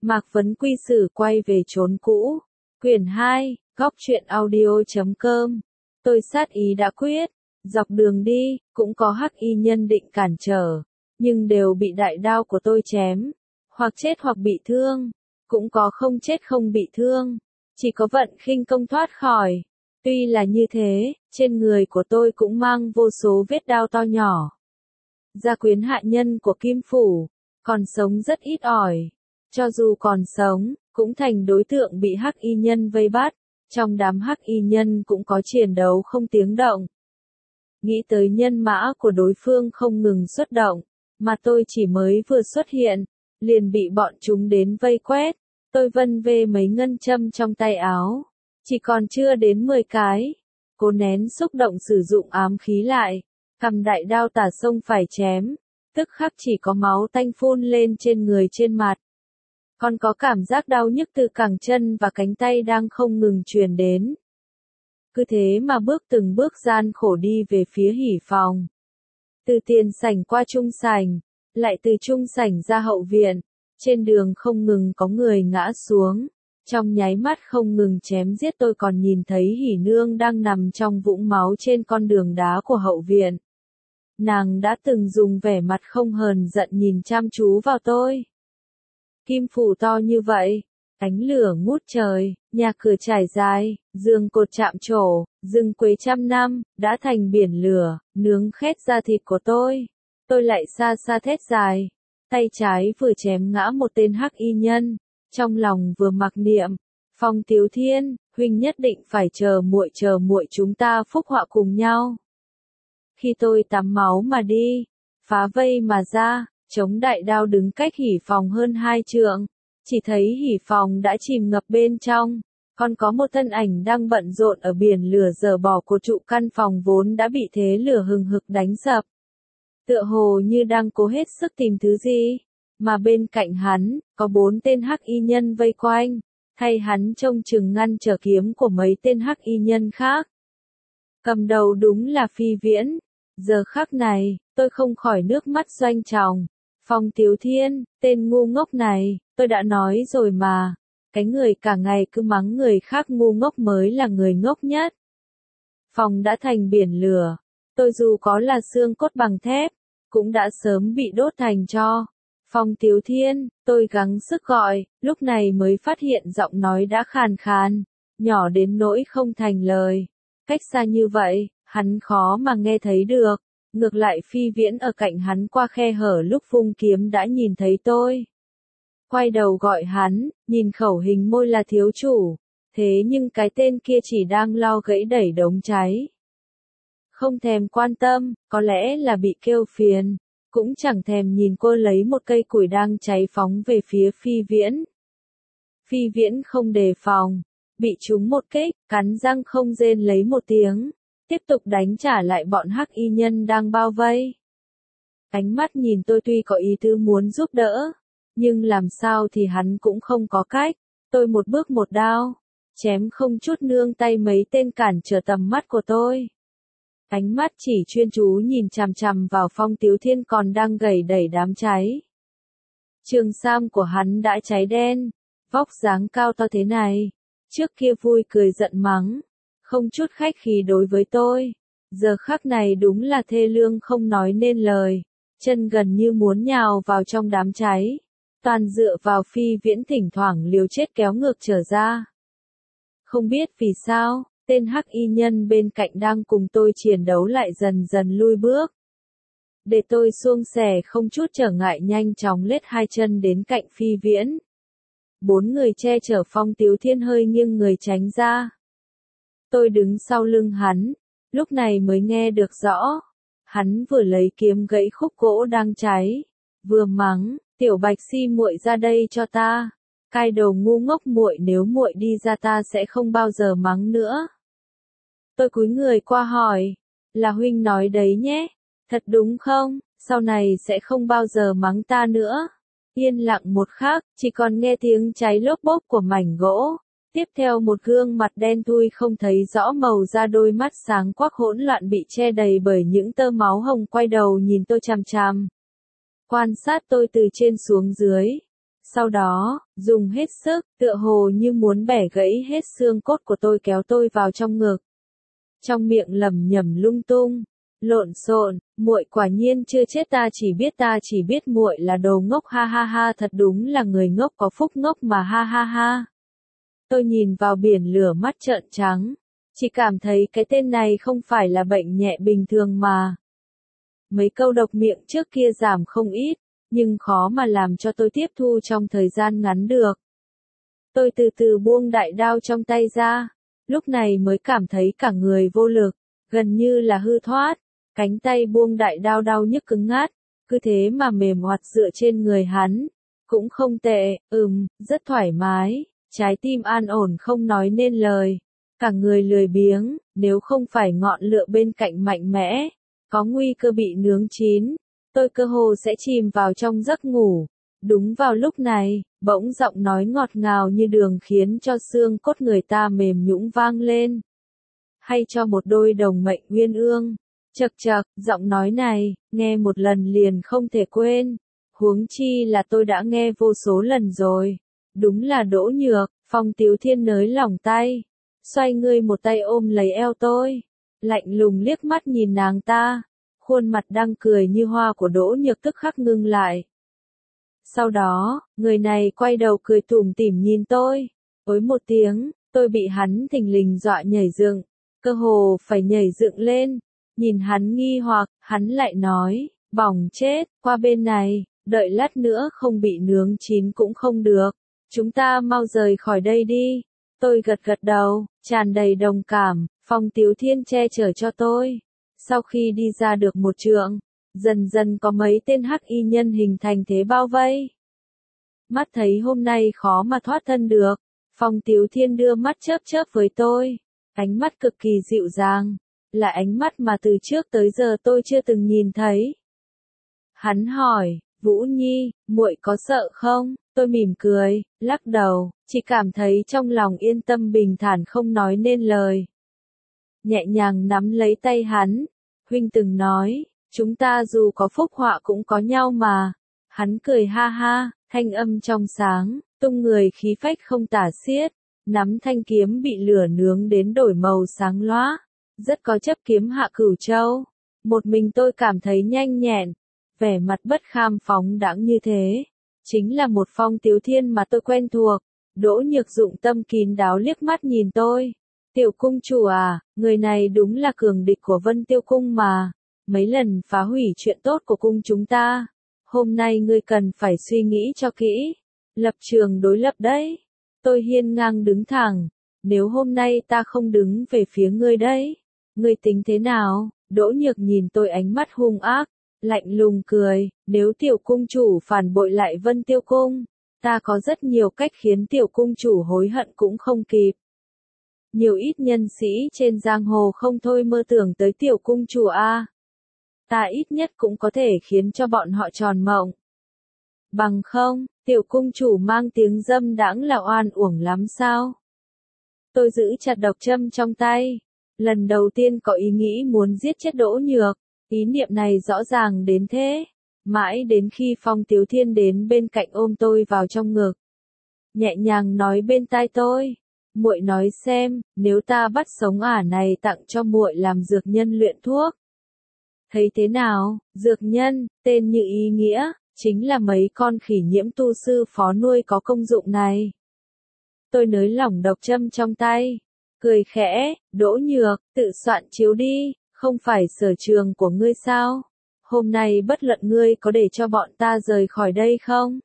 Mạc Vấn Quy Sử quay về chốn cũ. Quyển 2, Góc truyện audio.com. Tôi sát ý đã quyết. Dọc đường đi, cũng có hắc y nhân định cản trở, nhưng đều bị đại đao của tôi chém. Hoặc chết hoặc bị thương. Cũng có không chết không bị thương. Chỉ có vận khinh công thoát khỏi. Tuy là như thế, trên người của tôi cũng mang vô số vết đao to nhỏ. Gia quyến hạ nhân của Kim Phủ, còn sống rất ít ỏi. Cho dù còn sống, cũng thành đối tượng bị hắc y nhân vây bắt. Trong đám hắc y nhân cũng có chiến đấu không tiếng động. Nghĩ tới nhân mã của đối phương không ngừng xuất động, mà tôi chỉ mới vừa xuất hiện, liền bị bọn chúng đến vây quét. Tôi vân vê mấy ngân châm trong tay áo. Chỉ còn chưa đến 10 cái. Cố nén xúc động sử dụng ám khí lại. Cầm đại đao tả sông phải chém. Tức khắc chỉ có máu tanh phun lên trên người trên mặt. Còn có cảm giác đau nhức từ cẳng chân và cánh tay đang không ngừng truyền đến. Cứ thế mà bước từng bước gian khổ đi về phía hỉ phòng. Từ tiền sảnh qua trung sảnh, lại từ trung sảnh ra hậu viện. Trên đường không ngừng có người ngã xuống. Trong nháy mắt không ngừng chém giết, tôi còn nhìn thấy hỉ nương đang nằm trong vũng máu trên con đường đá của hậu viện. Nàng đã từng dùng vẻ mặt không hờn giận nhìn chăm chú vào tôi. Kim Phủ to như vậy, ánh lửa ngút trời, nhà cửa trải dài, giường cột chạm trổ, rừng quế trăm năm, đã thành biển lửa, nướng khét da thịt của tôi. Tôi lại xa xa thét dài, tay trái vừa chém ngã một tên hắc y nhân, trong lòng vừa mặc niệm, Phong Tiếu Thiên, huynh nhất định phải chờ muội chúng ta phúc họa cùng nhau. Khi tôi tắm máu mà đi, phá vây mà ra, chống đại đao đứng cách hỉ phòng hơn 2 trượng, chỉ thấy hỉ phòng đã chìm ngập bên trong, còn có một thân ảnh đang bận rộn ở biển lửa dở bỏ của trụ căn phòng vốn đã bị thế lửa hừng hực đánh sập. Tựa hồ như đang cố hết sức tìm thứ gì, mà bên cạnh hắn, có 4 tên hắc y nhân vây quanh, thay hắn trông chừng ngăn trở kiếm của mấy tên hắc y nhân khác. Cầm đầu đúng là Phi Viễn. Giờ khắc này, tôi không khỏi nước mắt doanh tròng. Phong Tiếu Thiên, tên ngu ngốc này, tôi đã nói rồi mà. Cái người cả ngày cứ mắng người khác ngu ngốc mới là người ngốc nhất. Phòng đã thành biển lửa. Tôi dù có là xương cốt bằng thép, cũng đã sớm bị đốt thành tro. Phong Tiếu Thiên, tôi gắng sức gọi, lúc này mới phát hiện giọng nói đã khàn khàn, nhỏ đến nỗi không thành lời. Cách xa như vậy, hắn khó mà nghe thấy được. Ngược lại Phi Viễn ở cạnh hắn qua khe hở lúc vung kiếm đã nhìn thấy tôi. Quay đầu gọi hắn, nhìn khẩu hình môi là thiếu chủ. Thế nhưng cái tên kia chỉ đang lo gãy đẩy đống cháy. Không thèm quan tâm, có lẽ là bị kêu phiền. Cũng chẳng thèm nhìn cô lấy một cây củi đang cháy phóng về phía Phi Viễn. Phi Viễn không đề phòng, bị trúng một kích, cắn răng không rên lấy một tiếng, tiếp tục đánh trả lại bọn hắc y nhân đang bao vây. Ánh mắt nhìn tôi tuy có ý tứ muốn giúp đỡ, nhưng làm sao thì hắn cũng không có cách. Tôi một bước một đao, chém không chút nương tay mấy tên cản trở tầm mắt của tôi. Ánh mắt chỉ chuyên chú nhìn chằm chằm vào Phong Tiếu Thiên còn đang gẩy đẩy đám cháy. Trường sam của hắn đã cháy đen, vóc dáng cao to thế này, trước kia vui cười giận mắng, không chút khách khí đối với tôi. Giờ khắc này đúng là thê lương không nói nên lời, chân gần như muốn nhào vào trong đám cháy, toàn dựa vào Phi Viễn thỉnh thoảng liều chết kéo ngược trở ra. Không biết vì sao, tên hắc y nhân bên cạnh đang cùng tôi chiến đấu lại dần dần lui bước. Để tôi suông sẻ không chút trở ngại nhanh chóng lết 2 chân đến cạnh Phi Viễn. 4 người che chở Phong Tiếu Thiên hơi nghiêng người tránh ra. Tôi đứng sau lưng hắn, lúc này mới nghe được rõ. Hắn vừa lấy kiếm gãy khúc gỗ đang cháy, vừa mắng, tiểu Bạch Si muội ra đây cho ta. Cai đầu ngu ngốc muội, nếu muội đi ra ta sẽ không bao giờ mắng nữa. Tôi cúi người qua hỏi, là huynh nói đấy nhé, thật đúng không, sau này sẽ không bao giờ mắng ta nữa. Yên lặng một khắc, chỉ còn nghe tiếng cháy lốp bốp của mảnh gỗ. Tiếp theo một gương mặt đen thui không thấy rõ màu da, đôi mắt sáng quắc hỗn loạn bị che đầy bởi những tơ máu hồng quay đầu nhìn tôi chằm chằm. Quan sát tôi từ trên xuống dưới. Sau đó, dùng hết sức, tựa hồ như muốn bẻ gãy hết xương cốt của tôi kéo tôi vào trong ngực. Trong miệng lẩm nhẩm lung tung, lộn xộn, muội quả nhiên chưa chết, ta chỉ biết muội là đồ ngốc, ha ha ha, thật đúng là người ngốc có phúc ngốc mà, ha ha ha. Tôi nhìn vào biển lửa mắt trợn trắng, chỉ cảm thấy cái tên này không phải là bệnh nhẹ bình thường mà. Mấy câu độc miệng trước kia giảm không ít, nhưng khó mà làm cho tôi tiếp thu trong thời gian ngắn được. Tôi từ từ buông đại đao trong tay ra, lúc này mới cảm thấy cả người vô lực, gần như là hư thoát, cánh tay buông đại đao đau nhức cứng ngắt, cứ thế mà mềm oặt dựa trên người hắn. Cũng không tệ, rất thoải mái, trái tim an ổn không nói nên lời, cả người lười biếng, nếu không phải ngọn lửa bên cạnh mạnh mẽ, có nguy cơ bị nướng chín, tôi cơ hồ sẽ chìm vào trong giấc ngủ. Đúng vào lúc này, bỗng giọng nói ngọt ngào như đường khiến cho xương cốt người ta mềm nhũn vang lên. Hay cho một đôi đồng mệnh uyên ương. Chậc chậc, giọng nói này, nghe một lần liền không thể quên. Huống chi là tôi đã nghe vô số lần rồi. Đúng là Đỗ Nhược. Phong Tiếu Thiên nới lỏng tay, xoay người một tay ôm lấy eo tôi, lạnh lùng liếc mắt nhìn nàng ta. Khuôn mặt đang cười như hoa của Đỗ Nhược tức khắc ngưng lại. Sau đó, người này quay đầu cười tủm tỉm nhìn tôi. Ối một tiếng, tôi bị hắn thình lình dọa nhảy dựng, cơ hồ phải nhảy dựng lên. Nhìn hắn nghi hoặc, hắn lại nói, bỏng chết, qua bên này, đợi lát nữa không bị nướng chín cũng không được. Chúng ta mau rời khỏi đây đi. Tôi gật gật đầu, tràn đầy đồng cảm, Phong Tiếu Thiên che chở cho tôi. Sau khi đi ra được một trượng, dần dần có mấy tên hắc y nhân hình thành thế bao vây. Mắt thấy hôm nay khó mà thoát thân được, Phong Tiếu Thiên đưa mắt chớp chớp với tôi, ánh mắt cực kỳ dịu dàng, là ánh mắt mà từ trước tới giờ tôi chưa từng nhìn thấy. Hắn hỏi, Vũ Nhi, muội có sợ không? Tôi mỉm cười, lắc đầu, chỉ cảm thấy trong lòng yên tâm bình thản không nói nên lời. Nhẹ nhàng nắm lấy tay hắn, huynh từng nói, chúng ta dù có phúc họa cũng có nhau mà. Hắn cười ha ha, thanh âm trong sáng, tung người khí phách không tả xiết, nắm thanh kiếm bị lửa nướng đến đổi màu sáng loá, rất có chấp kiếm hạ cửu châu. Một mình tôi cảm thấy nhanh nhẹn, vẻ mặt bất kham phóng đãng như thế, chính là một Phong Tiếu Thiên mà tôi quen thuộc. Đỗ Nhược dụng tâm kín đáo liếc mắt nhìn tôi. Tiểu cung chủ à, người này đúng là cường địch của Vân Tiêu Cung mà, mấy lần phá hủy chuyện tốt của cung chúng ta. Hôm nay ngươi cần phải suy nghĩ cho kỹ, lập trường đối lập đấy. Tôi hiên ngang đứng thẳng, nếu hôm nay ta không đứng về phía ngươi đấy, ngươi tính thế nào? Đỗ Nhược nhìn tôi ánh mắt hung ác, lạnh lùng cười, nếu tiểu cung chủ phản bội lại Vân Tiêu Cung, ta có rất nhiều cách khiến tiểu cung chủ hối hận cũng không kịp. Nhiều ít nhân sĩ trên giang hồ không thôi mơ tưởng tới tiểu cung chủ a. Ta ít nhất cũng có thể khiến cho bọn họ tròn mộng. Bằng không, tiểu cung chủ mang tiếng dâm đãng là oan uổng lắm sao? Tôi giữ chặt độc châm trong tay. Lần đầu tiên có ý nghĩ muốn giết chết Đỗ Nhược. Ý niệm này rõ ràng đến thế. Mãi đến khi Phong Tiếu Thiên đến bên cạnh ôm tôi vào trong ngực. Nhẹ nhàng nói bên tai tôi. Muội nói xem, nếu ta bắt sống ả này tặng cho muội làm dược nhân luyện thuốc. Thấy thế nào? Dược nhân, tên như ý nghĩa, chính là mấy con khỉ nhiễm tu sư phó nuôi có công dụng này. Tôi nới lỏng độc châm trong tay, cười khẽ, Đỗ Nhược, tự soạn chiếu đi, không phải sở trường của ngươi sao? Hôm nay bất luận ngươi có để cho bọn ta rời khỏi đây không?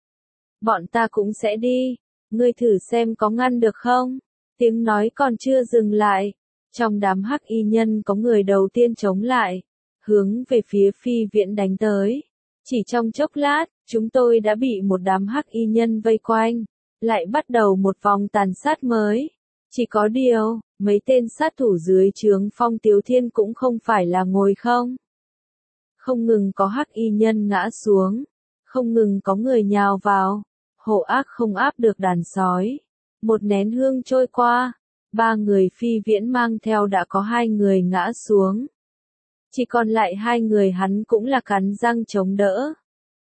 Bọn ta cũng sẽ đi, ngươi thử xem có ngăn được không? Tiếng nói còn chưa dừng lại, trong đám hắc y nhân có người đầu tiên chống lại, hướng về phía Phi Viễn đánh tới. Chỉ trong chốc lát, chúng tôi đã bị một đám hắc y nhân vây quanh, lại bắt đầu một vòng tàn sát mới. Chỉ có điều, mấy tên sát thủ dưới trướng Phong Tiếu Thiên cũng không phải là ngồi không. Không ngừng có hắc y nhân ngã xuống, không ngừng có người nhào vào, hổ ác không áp được đàn sói. Một nén hương trôi qua, 3 người Phi Viễn mang theo đã có 2 người ngã xuống. Chỉ còn lại 2 người hắn cũng là cắn răng chống đỡ.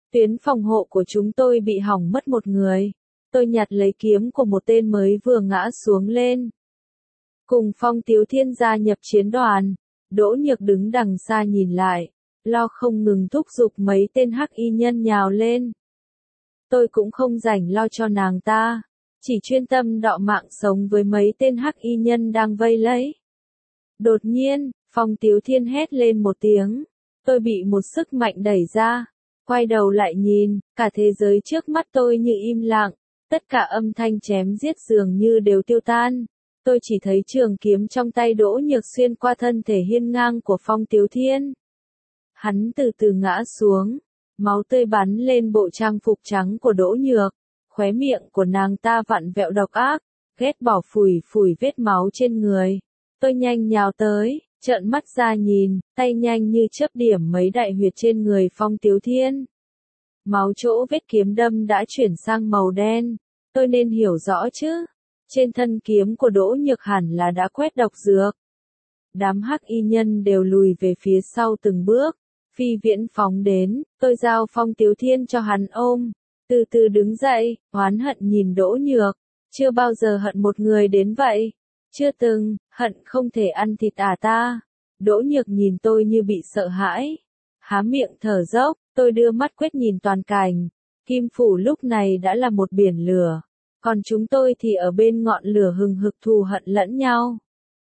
Tuyến phòng hộ của chúng tôi bị hỏng mất một người. Tôi nhặt lấy kiếm của một tên mới vừa ngã xuống lên. Cùng Phong Tiếu Thiên gia nhập chiến đoàn. Đỗ Nhược đứng đằng xa nhìn lại, lo không ngừng thúc giục mấy tên hắc y nhân nhào lên. Tôi cũng không rảnh lo cho nàng ta, chỉ chuyên tâm đọ mạng sống với mấy tên hắc y nhân đang vây lấy. Đột nhiên, Phong Tiếu Thiên hét lên một tiếng, tôi bị một sức mạnh đẩy ra, quay đầu lại nhìn, cả thế giới trước mắt tôi như im lặng, tất cả âm thanh chém giết dường như đều tiêu tan. Tôi chỉ thấy trường kiếm trong tay Đỗ Nhược xuyên qua thân thể hiên ngang của Phong Tiếu Thiên. Hắn từ từ ngã xuống, máu tươi bắn lên bộ trang phục trắng của Đỗ Nhược, khóe miệng của nàng ta vặn vẹo độc ác, ghét bỏ phủi phủi vết máu trên người. Tôi nhanh nhào tới, trợn mắt ra nhìn, tay nhanh như chớp điểm mấy đại huyệt trên người Phong Tiếu Thiên. Máu chỗ vết kiếm đâm đã chuyển sang màu đen, tôi nên hiểu rõ chứ. Trên thân kiếm của Đỗ Nhược hẳn là đã quét độc dược. Đám hắc y nhân đều lùi về phía sau từng bước. Phi Viễn phóng đến, tôi giao Phong Tiếu Thiên cho hắn ôm. Từ từ đứng dậy, oán hận nhìn Đỗ Nhược. Chưa bao giờ hận một người đến vậy. Chưa từng, hận không thể ăn thịt ta. Đỗ Nhược nhìn tôi như bị sợ hãi. Há miệng thở dốc, tôi đưa mắt quét nhìn toàn cảnh. Kim Phủ lúc này đã là một biển lửa. Còn chúng tôi thì ở bên ngọn lửa hừng hực thù hận lẫn nhau.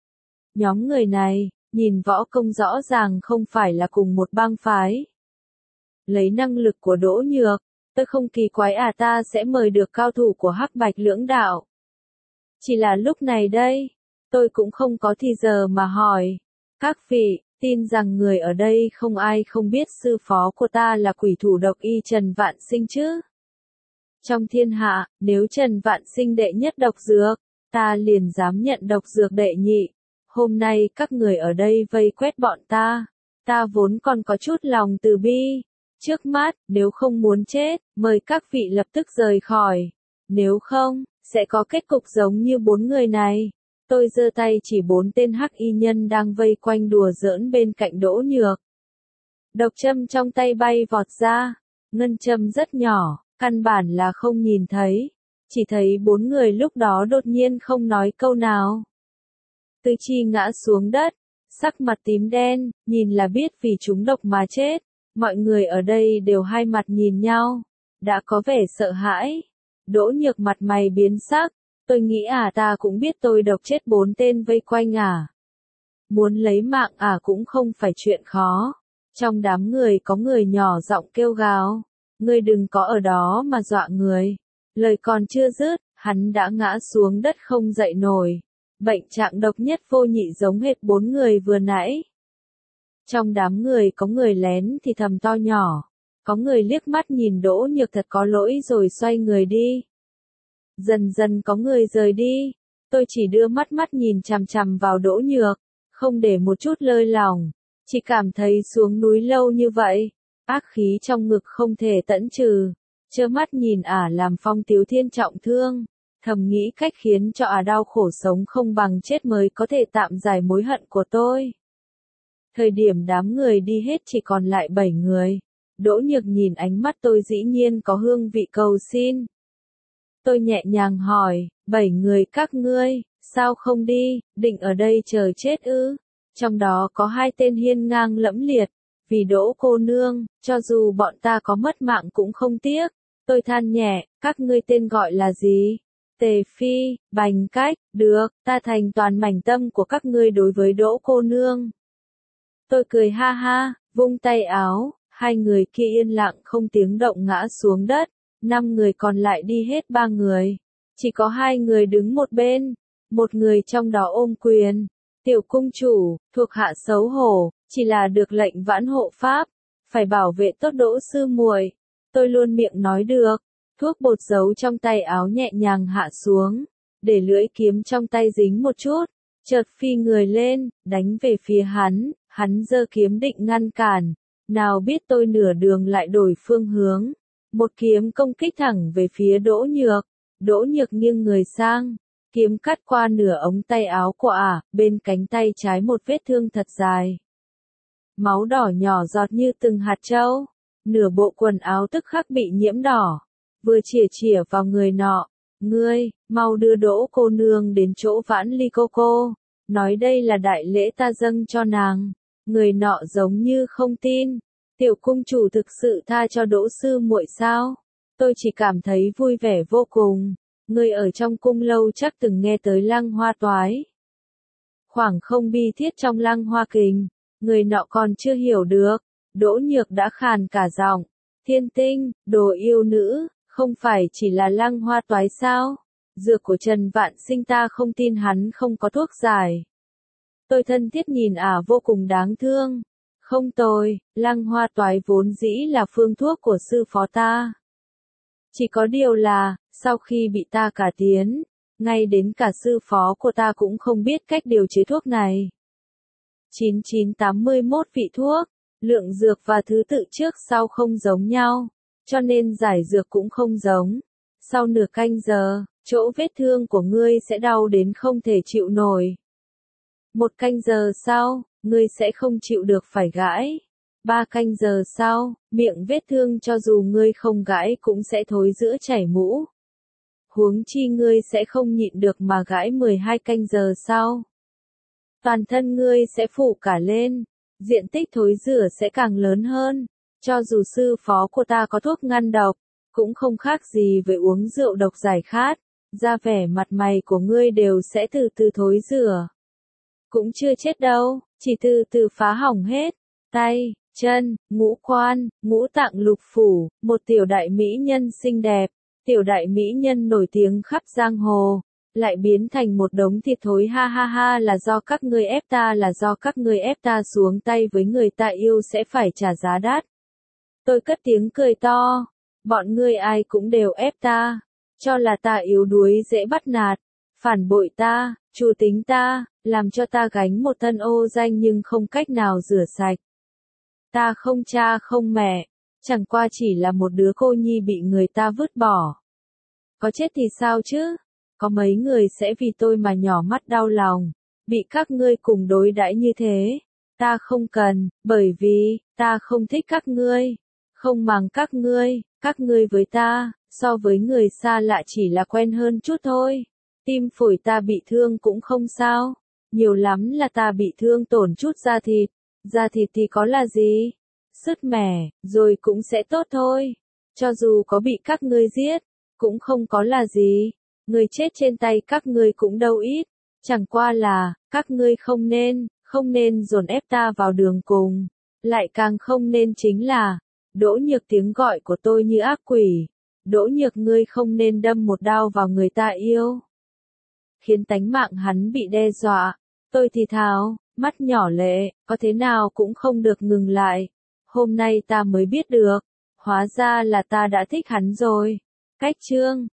Nhóm người này, nhìn võ công rõ ràng không phải là cùng một bang phái. Lấy năng lực của Đỗ Nhược, tôi không kỳ quái ta sẽ mời được cao thủ của Hắc Bạch lưỡng đạo. Chỉ là lúc này đây, tôi cũng không có thì giờ mà hỏi. Các vị, tin rằng người ở đây không ai không biết sư phó của ta là quỷ thủ độc y Trần Vạn Sinh chứ? Trong thiên hạ, nếu Trần Vạn Sinh đệ nhất độc dược, ta liền dám nhận độc dược đệ nhị. Hôm nay các người ở đây vây quét bọn ta vốn còn có chút lòng từ bi. Trước mắt, nếu không muốn chết, mời các vị lập tức rời khỏi. Nếu không, sẽ có kết cục giống như 4 người này. Tôi giơ tay chỉ 4 tên hắc y nhân đang vây quanh đùa giỡn bên cạnh Đỗ Nhược. Độc châm trong tay bay vọt ra, ngân châm rất nhỏ. Căn bản là không nhìn thấy, chỉ thấy 4 người lúc đó đột nhiên không nói câu nào. Tư Chi ngã xuống đất, sắc mặt tím đen, nhìn là biết vì trúng độc mà chết. Mọi người ở đây đều hai mặt nhìn nhau, đã có vẻ sợ hãi. Đỗ Nhược mặt mày biến sắc, tôi nghĩ ta cũng biết tôi độc chết 4 tên vây quanh Muốn lấy mạng cũng không phải chuyện khó. Trong đám người có người nhỏ giọng kêu gào. Ngươi đừng có ở đó mà dọa người. Lời còn chưa dứt, hắn đã ngã xuống đất không dậy nổi. Bệnh trạng độc nhất vô nhị giống hệt 4 người vừa nãy. Trong đám người có người lén thì thầm to nhỏ. Có người liếc mắt nhìn Đỗ Nhược thật có lỗi rồi xoay người đi. Dần dần có người rời đi. Tôi chỉ đưa mắt nhìn chằm chằm vào Đỗ Nhược. Không để một chút lơi lỏng. Chỉ cảm thấy xuống núi lâu như vậy. Ác khí trong ngực không thể tẫn trừ, trơ mắt nhìn làm Phong Tiếu Thiên trọng thương, thầm nghĩ cách khiến cho đau khổ sống không bằng chết mới có thể tạm giải mối hận của tôi. Thời điểm đám người đi hết chỉ còn lại 7 người, Đỗ Nhược nhìn ánh mắt tôi dĩ nhiên có hương vị cầu xin. Tôi nhẹ nhàng hỏi, 7 người các ngươi, sao không đi, định ở đây chờ chết ư? Trong đó có 2 tên hiên ngang lẫm liệt. Vì Đỗ cô nương, cho dù bọn ta có mất mạng cũng không tiếc. Tôi than nhẹ, các ngươi tên gọi là gì? Tề Phi, Bành Cách, được, ta thành toàn mảnh tâm của các ngươi đối với Đỗ cô nương. Tôi cười ha ha, vung tay áo, 2 người kia yên lặng không tiếng động ngã xuống đất, 5 người còn lại đi hết 3 người. Chỉ có 2 người đứng một bên, một người trong đó ôm quyền. Tiểu cung chủ, thuộc hạ xấu hổ, chỉ là được lệnh vãn hộ pháp, phải bảo vệ tốt Đỗ sư muội. Tôi luôn miệng nói được, thuốc bột giấu trong tay áo nhẹ nhàng hạ xuống, để lưỡi kiếm trong tay dính một chút, chợt phi người lên, đánh về phía hắn giơ kiếm định ngăn cản, nào biết tôi nửa đường lại đổi phương hướng, một kiếm công kích thẳng về phía Đỗ Nhược nghiêng người sang. Kiếm cắt qua nửa ống tay áo của bên cánh tay trái một vết thương thật dài. Máu đỏ nhỏ giọt như từng hạt châu. nửa bộ quần áo tức khắc bị nhiễm đỏ, vừa chỉa chỉa vào người nọ, ngươi, mau đưa Đỗ cô nương đến chỗ Vãn Ly cô, nói đây là đại lễ ta dâng cho nàng. Người nọ giống như không tin, tiểu cung chủ thực sự tha cho Đỗ sư muội sao? Tôi chỉ cảm thấy vui vẻ vô cùng. Ngươi ở trong cung lâu chắc từng nghe tới Lăng Hoa toái. Khoảng không bi thiết trong Lăng Hoa kình, người nọ còn chưa hiểu được. Đỗ Nhược đã khàn cả giọng, Thiên Tinh, đồ yêu nữ, không phải chỉ là Lăng Hoa toái sao? Dược của Trần Vạn Sinh ta không tin hắn không có thuốc giải. Tôi thân thiết nhìn vô cùng đáng thương. Không tồi, Lăng Hoa toái vốn dĩ là phương thuốc của sư phó ta. Chỉ có điều là, sau khi bị ta cải tiến, ngay đến cả sư phó của ta cũng không biết cách điều chế thuốc này. 9981 vị thuốc, lượng dược và thứ tự trước sau không giống nhau, cho nên giải dược cũng không giống. Sau nửa canh giờ, chỗ vết thương của ngươi sẽ đau đến không thể chịu nổi. 1 canh giờ sau, ngươi sẽ không chịu được phải gãi. 3 canh giờ sau, miệng vết thương cho dù ngươi không gãi cũng sẽ thối rữa chảy mũ. Huống chi ngươi sẽ không nhịn được mà gãi 12 canh giờ sau. Toàn thân ngươi sẽ phủ cả lên, diện tích thối rữa sẽ càng lớn hơn. Cho dù sư phó của ta có thuốc ngăn độc, cũng không khác gì với uống rượu độc giải khát, da vẻ mặt mày của ngươi đều sẽ từ từ thối rữa. Cũng chưa chết đâu, chỉ từ từ phá hỏng hết. Tay, chân, ngũ quan, ngũ tạng lục phủ, một tiểu đại mỹ nhân xinh đẹp, tiểu đại mỹ nhân nổi tiếng khắp giang hồ, lại biến thành một đống thịt thối ha ha ha là do các ngươi ép ta, là do các ngươi ép ta xuống tay với người ta yêu sẽ phải trả giá đắt. Tôi cất tiếng cười to, bọn ngươi ai cũng đều ép ta, cho là ta yếu đuối dễ bắt nạt, phản bội ta, trù tính ta, làm cho ta gánh một thân ô danh nhưng không cách nào rửa sạch. Ta không cha không mẹ, chẳng qua chỉ là một đứa cô nhi bị người ta vứt bỏ. Có chết thì sao chứ? Có mấy người sẽ vì tôi mà nhỏ mắt đau lòng, bị các ngươi cùng đối đãi như thế. Ta không cần, bởi vì, ta không thích các ngươi, không màng các ngươi với ta, so với người xa lạ chỉ là quen hơn chút thôi. Tim phổi ta bị thương cũng không sao, nhiều lắm là ta bị thương tổn chút da thịt thì có là gì? Sứt mẻ, rồi cũng sẽ tốt thôi. Cho dù có bị các ngươi giết, cũng không có là gì. Người chết trên tay các ngươi cũng đâu ít. Chẳng qua là, các ngươi không nên dồn ép ta vào đường cùng. Lại càng không nên chính là, Đỗ Nhược tiếng gọi của tôi như ác quỷ. Đỗ Nhược ngươi không nên đâm một đao vào người ta yêu. Khiến tánh mạng hắn bị đe dọa. Tôi thì thào, mắt nhỏ lệ, có thế nào cũng không được ngừng lại. Hôm nay ta mới biết được, hóa ra là ta đã thích hắn rồi. Cách chương